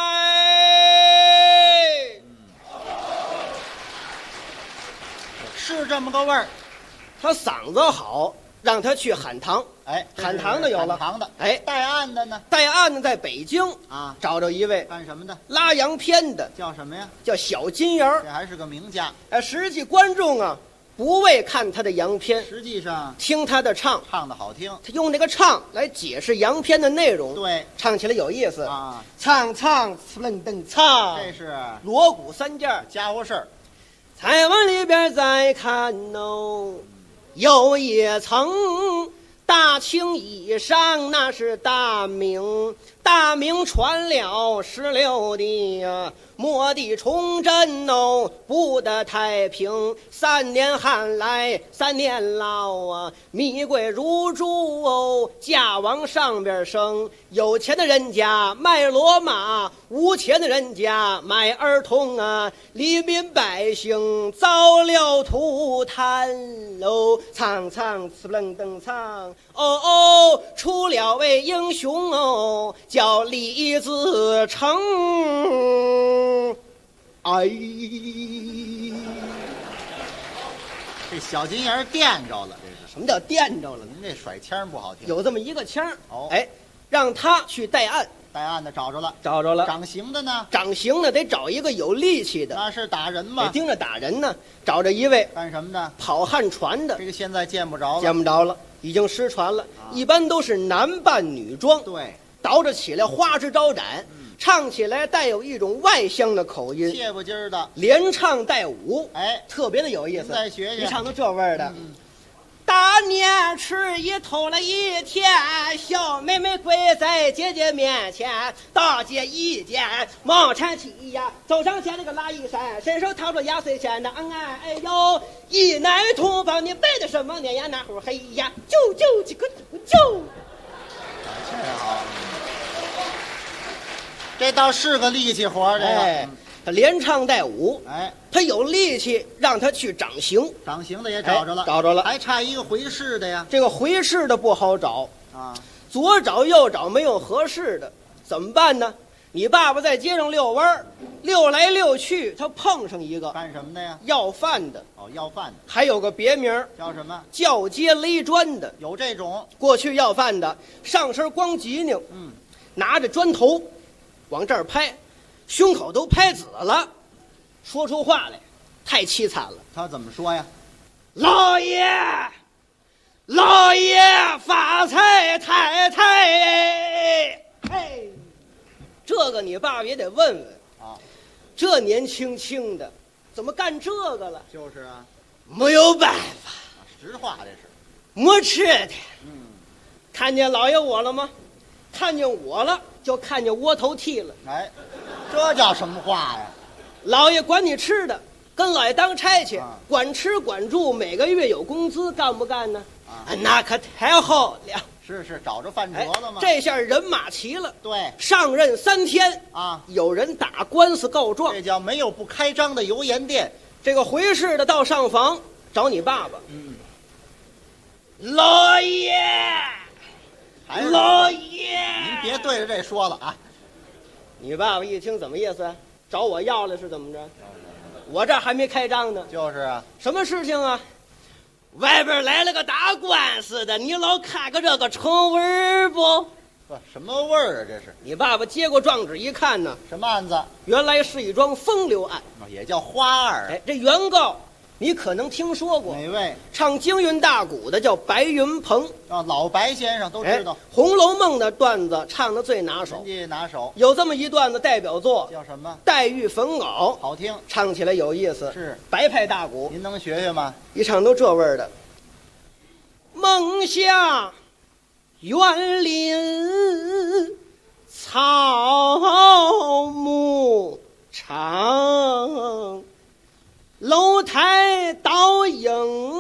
是这么个味儿。 他嗓子好，让他去喊堂。 哎， 喊堂的有了。 喊堂的。 哎， 带案的呢？ 带案的在北京啊， 找着一位干什么的？ 拉洋片的。 叫什么呀？ 叫小金人。 这还是个名家。 实际观众啊，不为看他的洋片， 实际上听他的唱， 唱的好听。 他用那个唱来解释洋片的内容。 对， 唱起来有意思啊。 唱呲楞噔唱， 这是锣鼓3件家伙事儿。 再往里边再看哦，有一层大清衣裳，那是大明，大明传了16的呀，末帝崇祯哦，不得太平，3年旱来3年涝啊，米贵如珠哦，价往上边升，有钱的人家卖骡马，无钱的人家卖儿童啊，黎民百姓遭了涂炭喽，苍苍呲楞噔苍，哦哦，出了位英雄哦，叫李自成。哎， 这小金人垫着了，这是什么叫垫着了？ 您这甩腔不好听。 有这么一个腔哦， 哎，让他去带案。 带案的找着了， 找着了。 掌刑的呢？ 掌刑的得找一个有力气的。 那是打人吗？ 得盯着打人呢。找着一位干什么的？ 跑旱船的。 这个现在见不着了， 见不着了，已经失传了。一般都是男扮女装。 对， 倒着起来花枝招展，唱起来带有一种外乡的口音， 切不筋儿的， 连唱带舞， 哎， 特别的有意思。 再学学， 你唱到这味儿的。大年初一头了一天，小妹妹跪在姐姐面前，大姐一见忙搀起呀，走上前那个拉一扇，伸手掏出压岁钱的，哎呦，一奶同胞你背的什么年呀？那会儿嘿呀，就几个就。 这倒是个力气活儿，这个。 他连唱带舞， 哎， 他有力气，让他去掌刑。 掌刑的也找着了， 找着了， 还差一个回事的呀。 这个回事的不好找啊， 左找右找没有合适的，怎么办呢？你爸爸在街上遛弯，溜来溜去，他碰上一个干什么的呀？ 要饭的。 哦，要饭的， 还有个别名叫什么？ 叫街勒砖的。 有这种。 过去要饭的上身光脊梁，拿着砖头往这儿拍。胸口都拍紫了，说出话来太凄惨了。 他怎么说呀？ 老爷发财太太，嘿，这个你爸爸也得问问啊。 这年轻轻的怎么干这个了？ 就是啊， 没有办法， 实话这是， 没吃的。看见老爷我了吗？看见我了就看见窝头剃了。 哎，这叫什么话呀？ 老爷管你吃的， 跟老爷当差去，管吃管住，每个月有工资，干不干呢？那可太好了。 是找着饭辙了吗？ 这下人马齐了。 对， 上任3天啊， 有人打官司告状， 这叫没有不开张的油盐店。 这个回事的到上房找你爸爸。老爷，老爷， 您别对着这说了啊！ 你爸爸一听怎么意思？找我要了是怎么着？我这还没开张呢。 就是啊， 什么事情啊？外边来了个打官司的，你老看个这个成味儿不？ 什么味儿啊？这是你爸爸接过状纸一看呢， 什么案子？ 原来是一桩风流案， 也叫花儿。 哎，这原告你可能听说过， 哪位？ 唱京韵大鼓的叫白云鹏啊，老白先生都知道。 红楼梦》的段子唱的最拿手， 人家拿手。 有这么一段子代表作， 叫什么？ 黛玉焚袄， 好听， 唱起来有意思。 是白派大鼓， 您能学学吗？ 一唱都这味儿的。梦下园林草木长，楼台倒影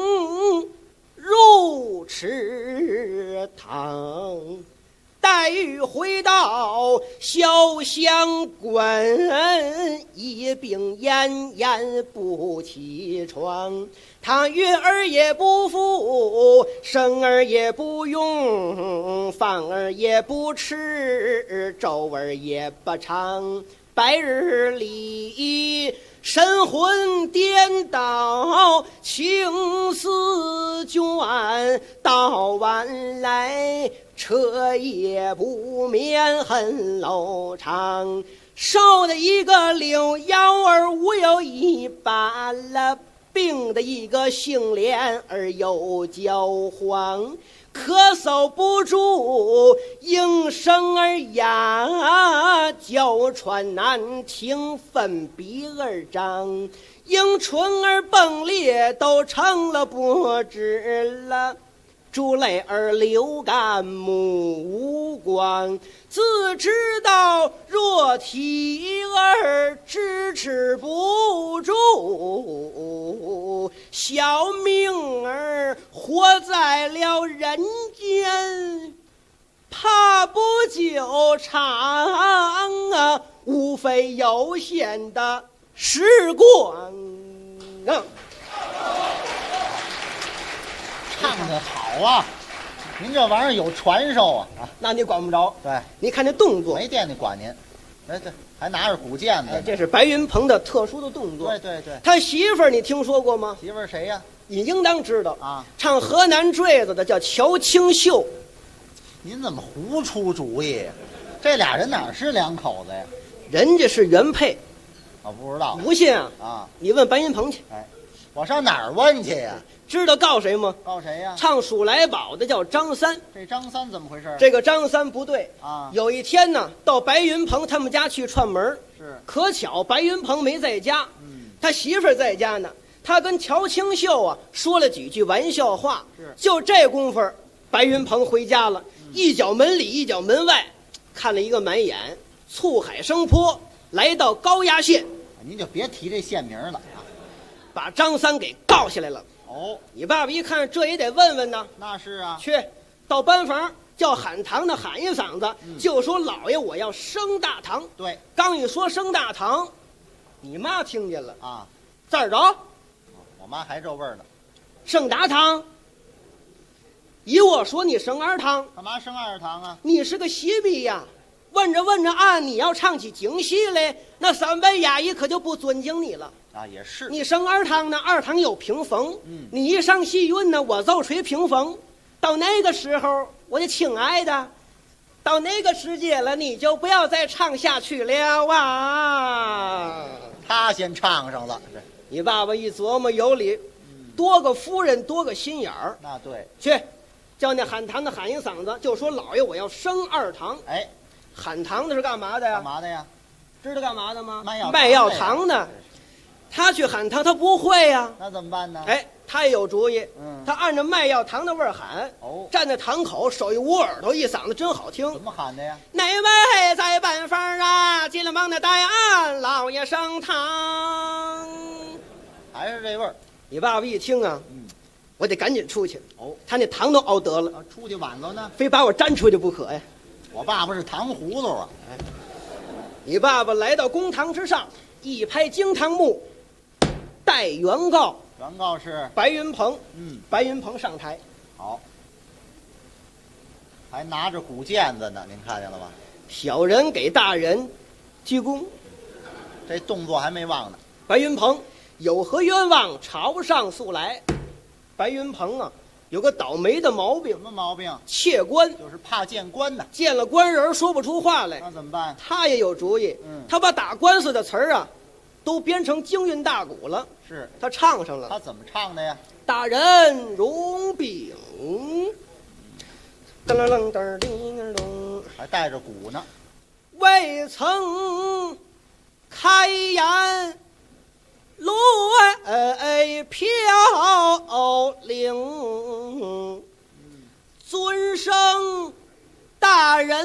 入池塘。黛玉回到潇湘关，一病奄奄不起床。她月儿也不服，生儿也不用，饭儿也不吃，粥儿也不尝。白日里神魂颠倒，情思倦，到晚来彻夜不眠恨楼长。瘦的一个柳腰儿无有一把了，病的一个杏脸儿又焦黄。咳嗽不住，应声儿哑，娇喘难听，粪鼻儿张，迎唇儿迸裂，都成了不知了。珠泪儿流干目无光，自知道若体儿支持不住，小命儿活在了人间，怕不久长啊，无非有限的时光啊。 唱得好啊！您这玩意儿有传授啊！ 那你管不着。 对， 你看这动作， 没惦记管您。哎，对，还拿着鼓剑呢。 这是白云鹏的特殊的动作。 对对对， 他媳妇儿你听说过吗？ 媳妇儿谁呀？ 你应当知道啊。 唱河南坠子的叫乔清秀。 您怎么胡出主意？这俩人哪是两口子呀？ 人家是原配。 我不知道。 不信啊？ 啊， 你问白云鹏去。 哎，我上哪儿问去呀？ 知道告谁吗？ 告谁呀？ 唱数来宝的叫张三。 这张三怎么回事？ 这个张三不对啊！ 有一天呢，到白云鹏他们家去串门， 是可巧白云鹏没在家，他媳妇儿在家呢。他跟乔清秀啊说了几句玩笑话， 是就这功夫，白云鹏回家了，一脚门里一脚门外，看了一个满眼，促海生坡，来到高压县。 您就别提这县名了啊！ 把张三给告下来了。 哦， 你爸爸一看，这也得问问呢。 那是啊， 去到班房叫喊堂的喊一嗓子，就说老爷我要升大堂。 对， 刚一说升大堂，你妈听见了啊， 字儿着， 我妈还这味儿呢。 升大堂，以我说你升二堂， 干嘛升二堂啊？ 你是个戏迷呀。问着问着啊，你要唱起京戏来，那三班衙役可就不尊敬你了。 啊，也是。 你升二堂呢，二堂有屏风，你一上戏韵呢，我奏吹屏风。到那个时候，我的亲爱的，到那个时节了，你就不要再唱下去了啊！ 他先唱上了， 你爸爸一琢磨有理，多个夫人多个心眼儿。 那对， 去叫那喊堂的喊一嗓子，就说老爷我要升二堂。 哎， 喊堂的是干嘛的呀？ 干嘛的呀？ 知道干嘛的吗？ 卖药糖的。他去喊堂，他不会呀。 那怎么办呢？ 哎，他也有主意。他按照卖药糖的味儿喊。 哦， 站在堂口，手一捂耳朵，一嗓子真好听。 怎么喊的呀？ 哪位在班房啊？急了忙的带俺老爷升堂。 还是这味儿。 你爸爸一听啊，我得赶紧出去。哦，他那糖都熬得了， 出去晚了呢， 非把我粘出去不可呀。 我爸爸是糖葫芦啊。 你爸爸来到公堂之上，一拍惊堂木，待原告。 原告是白云鹏。白云鹏上台。 好。还拿着鼓毽子呢，您看见了吧？ 小人给大人鞠躬， 这动作还没忘呢。 白云鹏有何冤枉，朝上诉来。白云鹏啊，有个倒霉的毛病。 什么毛病？ 怯官， 就是怕见官呢。 见了官人说不出话来， 那怎么办？ 他也有主意。他把打官司的词儿啊，都编成京韵大鼓了。 是他唱上了。 他怎么唱的呀？ 大人容禀。噔噔噔噔噔， 还带着鼓呢。 未曾开言，落飘零。尊声大人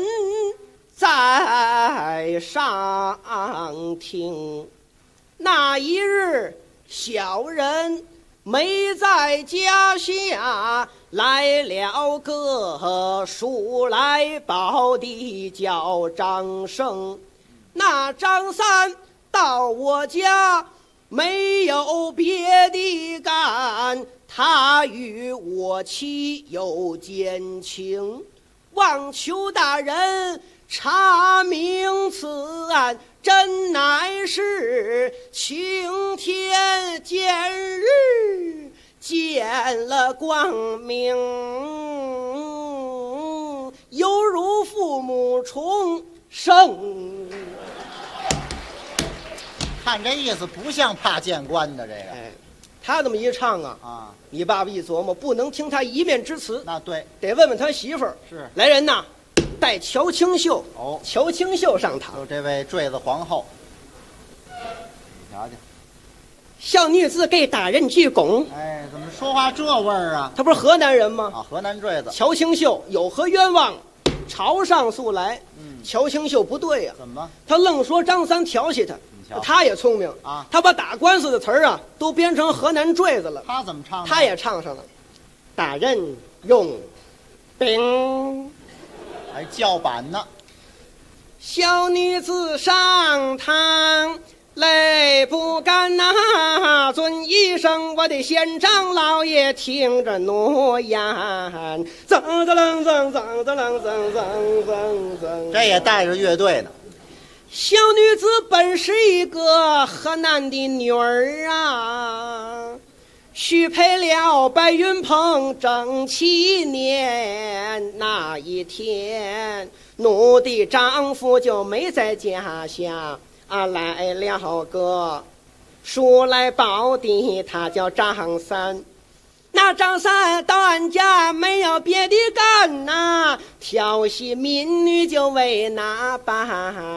在上听。那一日，小人没在家下，来了个书来报的叫张生。那张三到我家没有别的干，他与我妻有奸情，望求大人查明此案，真乃是晴天见日见了光明，犹如父母重生。 看这意思不像怕见官的这个。 他这么一唱啊，你爸爸一琢磨，不能听他一面之词， 那对， 得问问他媳妇儿。 是， 来人呐，带乔清秀。 哦， 乔清秀上堂。 就这位坠子皇后，你瞧瞧， 小女子给大人鞠躬。 哎，怎么说话这味儿啊？ 他不是河南人吗？ 啊，河南坠子。 乔清秀有何冤枉，朝上诉来。乔清秀不对呀， 怎么？ 他愣说张三调戏他。他也聪明啊， 他把打官司的词儿啊都编成河南坠子了。 他怎么唱？ 他也唱上了。大人用兵， 还叫板呢。 小女子上堂，泪不干呐，尊一声我的县长老爷，听着诺言，噌噌楞噌噌噌楞噌噌噌噌。 这也带着乐队呢。 小女子本是一个河南的女儿啊，许配了白云鹏正7年。那一天，奴的丈夫就没在家下啊，来了个书来报的，他叫张三。那张三到俺家没有别的干呐，调戏民女就为哪般？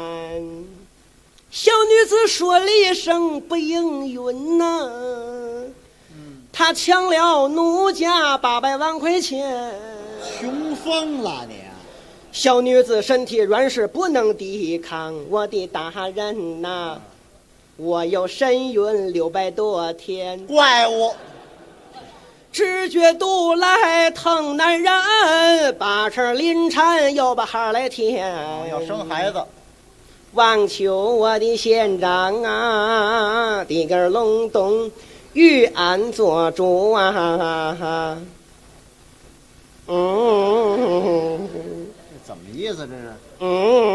小女子说了一声不应允呐，他抢了奴家800万块钱， 穷疯了你！ 小女子身体软是不能抵抗，我的大人呐，我有身孕600多天， 怪物。 只觉肚来疼男人，把持临产又把孩来添， 要生孩子。 望求我的县长啊，地根隆咚与俺做主啊。 这怎么意思这是？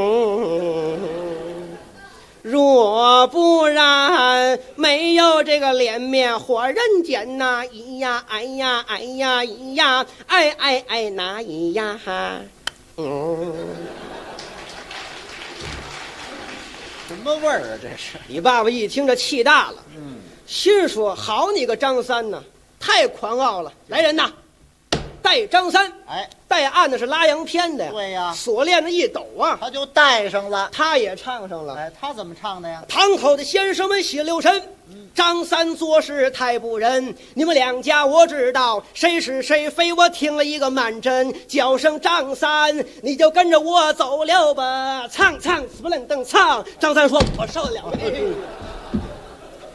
若不然没有这个脸面活人间呐，咿呀哎呀哎呀咿呀哎哎哎那咿呀哈。 什么味儿啊这是？ 你爸爸一听这气大了，心说好你个张三呐，太狂傲了。来人呐，带张三， 哎， 带按的是拉洋片的呀， 对呀， 锁链子一抖啊， 他就带上了， 他也唱上了。 哎，他怎么唱的呀？ 堂口的先生们血流神，张三做事太不仁，你们两家我知道谁是谁非，我听了一个满针，叫声张三，你就跟着我走了吧，唱死不愣登唱。张三说：“我受得了。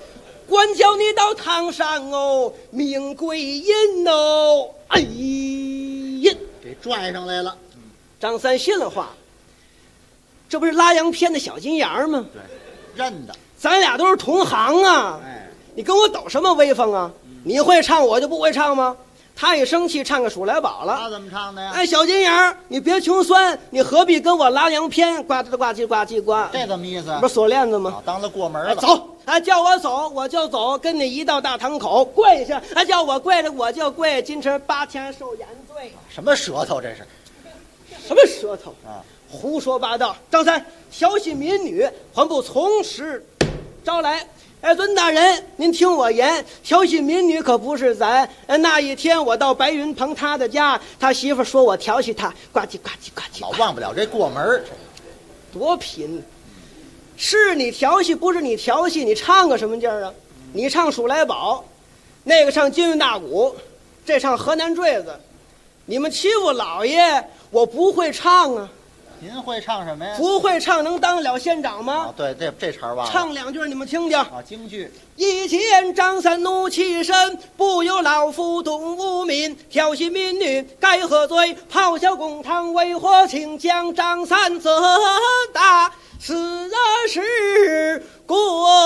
管教你到堂上哦，命归阴哦。哎呀， 给拽上来了。 张三信了话，这不是拉洋片的小金牙吗？ 对，认的。 咱俩都是同行啊。 哎， 你跟我抖什么威风啊？你会唱，我就不会唱吗？他一生气，唱个数来宝了。 他怎么唱的呀？ 哎，小金牙，你别穷酸，你何必跟我拉洋片？呱唧呱唧呱唧呱。 这怎么意思？ 不是锁链子吗？ 当了过门了。 走，哎，叫我走我就走，跟你一到大堂口跪下，哎，叫我跪着我就跪，今晨8天受严罪。 什么舌头这是？ 什么舌头啊？ 胡说八道！张三调戏民女，还不从实招来。哎，尊大人，您听我言，调戏民女可不是咱。那一天我到白云鹏他的家，他媳妇说我调戏他，呱唧呱唧呱唧， 老忘不了这过门， 多贫！是你调戏，不是你调戏，你唱个什么劲儿啊？你唱数来宝，那个唱金韵大鼓，这唱河南坠子。你们欺负老爷，我不会唱啊。 您会唱什么呀？ 不会唱能当了县长吗？ 哦，对，这茬忘了。 唱两句你们听听。 啊，京剧。 一见张三怒气生，不由老夫动无民，调戏民女该何罪？咆哮公堂为何请将张三责打？此事滚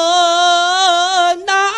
呐！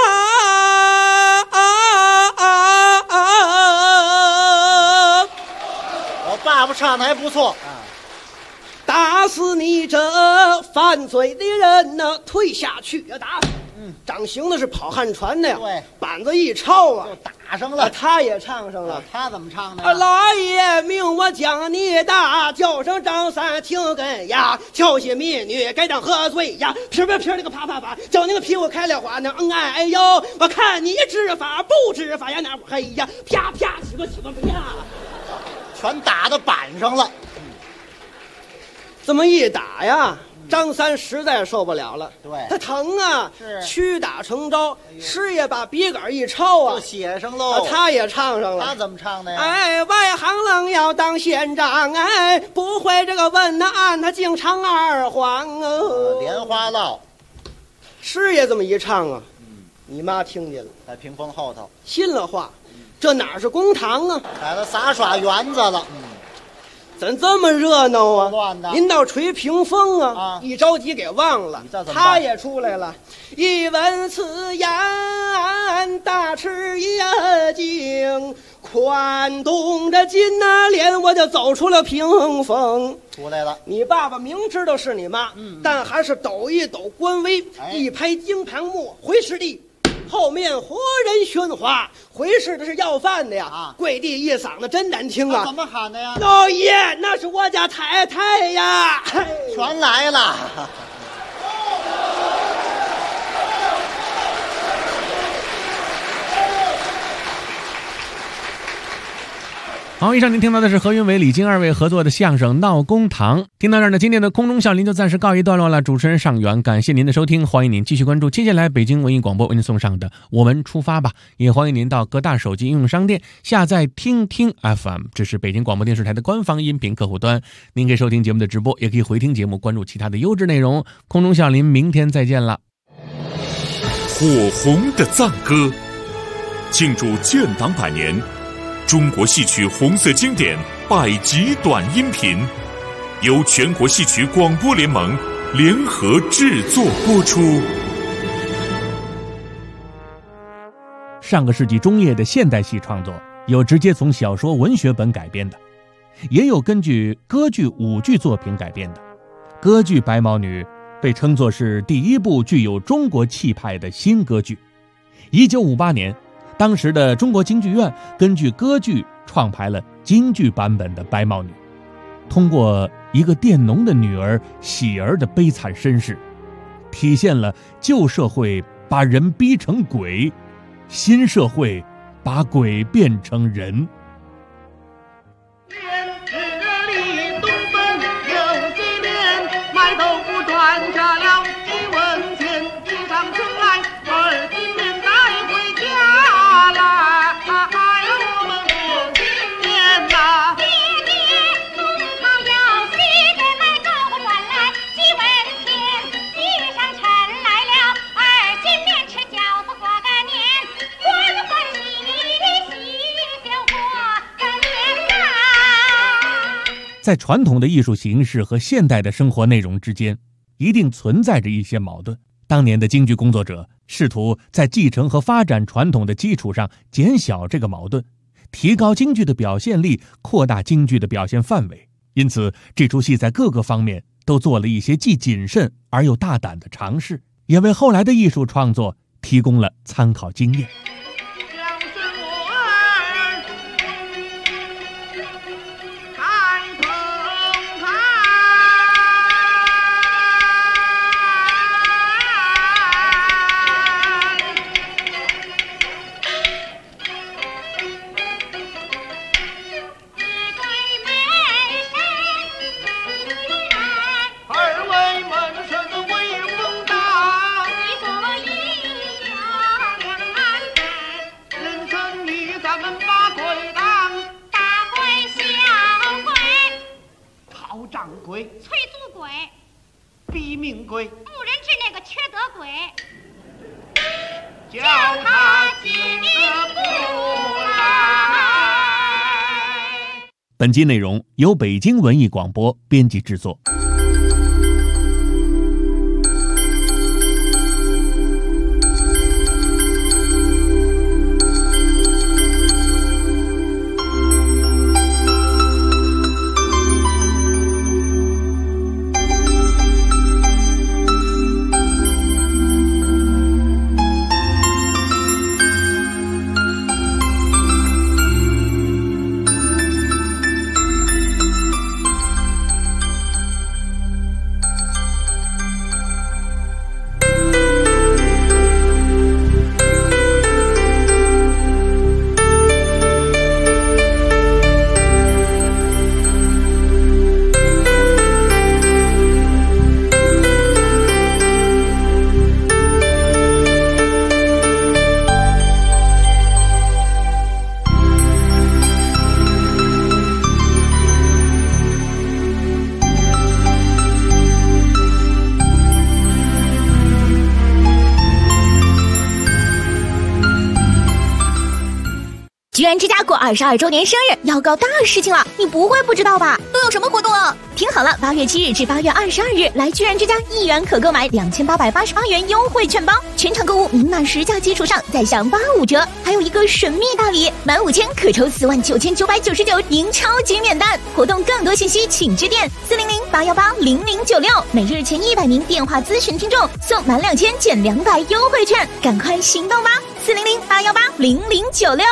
我爸爸唱的还不错。 打死你这犯罪的人呢！退下去呀！打！掌刑的是跑旱船的呀。 对， 板子一抄啊， 就打上了。 他也唱上了。 他怎么唱的？ 老爷命我将你打，叫声张三听根呀！调戏民女该当何罪呀？噼噼噼那个啪啪啪，叫你个屁股开了花呢！哎呦，我看你执法不执法呀？那不嘿呀！啪啪几个啪， 全打到板上了。 这么一打呀，张三实在受不了了， 对， 他疼啊， 是屈打成招，师爷把笔杆一抄啊， 就写上喽。 他也唱上了。 他怎么唱的呀？ 哎，外行愣要当县长，哎，不会这个问案，他净唱二黄哦。 莲花落， 师爷这么一唱啊，你妈听见了， 在屏风后头信了话，这哪是公堂啊？ 在了杂耍园子了。 怎这么热闹啊？ 乱的！ 您倒吹屏风啊！一着急给忘了。他也出来了，一闻此言，大吃一惊，宽动着筋呐脸，我就走出了屏风。 出来了。 你爸爸明知道是你妈，但还是抖一抖官威，一拍惊堂木，回师弟。后面活人喧哗，回事的是要饭的呀！跪地一嗓子真难听啊！ 怎么喊的呀？ 老爷，那是我家太太呀！ 全来了。 好，以上您听到的是何云伟、李菁二位合作的相声《闹公堂》。听到这儿呢，今天的空中笑林就暂时告一段落了。主持人尚远，感谢您的收听，欢迎您继续关注接下来北京文艺广播为您送上的《我们出发吧》，也欢迎您到各大手机应用商店下载听听 FM， 这是北京广播电视台的官方音频客户端。您可以收听节目的直播，也可以回听节目，关注其他的优质内容。空中笑林，明天再见了。 火红的赞歌，庆祝建党100年。中国戏曲红色经典100集短音频，由全国戏曲广播联盟联合制作播出。 上个世纪中叶的现代戏创作，有直接从小说文学本改编的，也有根据歌剧舞剧作品改编的。歌剧《白毛女》被称作是第一部具有中国气派的新歌剧。1958年，当时的中国京剧院根据歌剧创排了京剧版本的《白毛女》，通过一个佃农的女儿喜儿的悲惨身世，体现了旧社会把人逼成鬼，新社会把鬼变成人。 卖豆腐赚下了1文钱，地上出来2斤面带回家来。我们过新年呐！ 爹爹，农场要西边卖豆腐赚来1文钱，地上趁来了2斤面吃家在传统的艺术形式和现代的生活内容之间，一定存在着一些矛盾。当年的京剧工作者试图在继承和发展传统的基础上减小这个矛盾，提高京剧的表现力，扩大京剧的表现范围。因此，这出戏在各个方面都做了一些既谨慎而又大胆的尝试，也为后来的艺术创作提供了参考经验。 鬼、催祖鬼、毙命鬼，不忍治那个缺德鬼，叫他进得不来。 本集内容由北京文艺广播编辑制作。 居然之家过22周年生日，要搞大事情了，你不会不知道吧？都有什么活动啊？听好了，8月7日至8月22日，来居然之家1元可购买2888元优惠券包，全场购物明码实价基础上再享85折，还有一个神秘大礼，满5000可抽49999赢超级免单。活动更多信息请致电400-818-0096，每日前100名电话咨询听众送满2000减200优惠券，赶快行动吧！400-818-0096。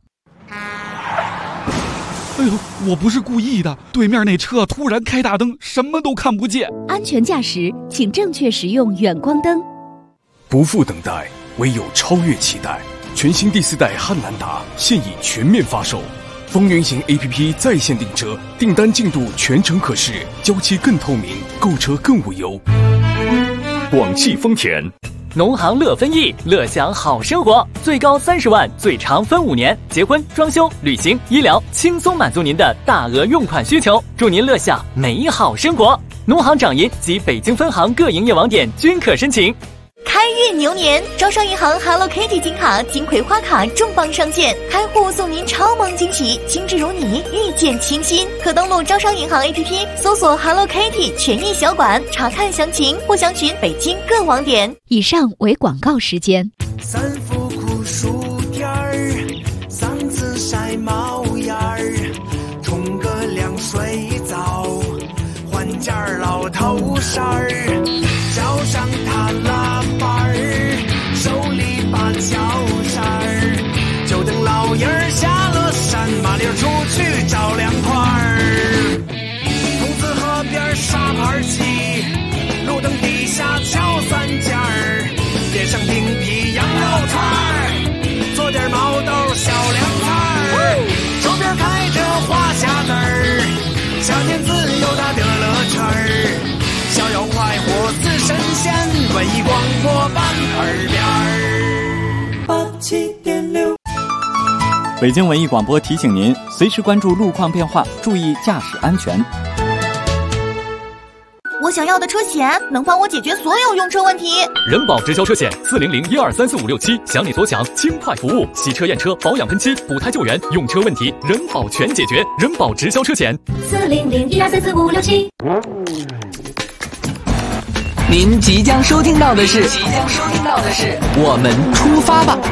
哎呦，我不是故意的，对面那车突然开大灯，什么都看不见。 安全驾驶，请正确使用远光灯。 不负等待，唯有超越期待。全新第4代汉兰达现已全面发售，风云行 APP 在线订车，订单进度全程可视，交期更透明，购车更无忧。 广汽丰田。农行乐分益，乐享好生活，最高30万，最长分5年，结婚、装修、旅行、医疗，轻松满足您的大额用款需求，祝您乐享美好生活。农行掌银及北京分行各营业网点均可申请。 开运牛年，招商银行 Hello Kitty 金卡、金葵花卡重磅上线，开户送您超萌惊喜，精致如你，遇见清新。可登录招商银行 APP 搜索 Hello Kitty 权益小馆，查看详情或详询北京各网点。 以上为广告时间。 三伏苦暑天儿，嗓子晒冒烟儿，冲个凉水澡，换件老头衫儿，脚上踏拉板儿，手里把脚扇儿，就等老爷儿下了山，麻溜出去找凉快儿。筒子河边沙盘棋，路灯底下敲3件儿，点上冰皮羊肉串儿，做点毛豆小凉菜儿，周边开着花匣子儿，夏天自由大的乐趣儿，逍遥快活似神仙，文艺广播版耳边87.6。 北京文艺广播提醒您，随时关注路况变化，注意驾驶安全。 我想要的车险能帮我解决所有用车问题。 人保直销车险400-1234567，想你所想，轻快服务，洗车验车、保养喷漆、补胎救援，用车问题人保全解决。人保直销车险。 400-1234567。 040012345667。 您即将收听到的是，我们出发吧。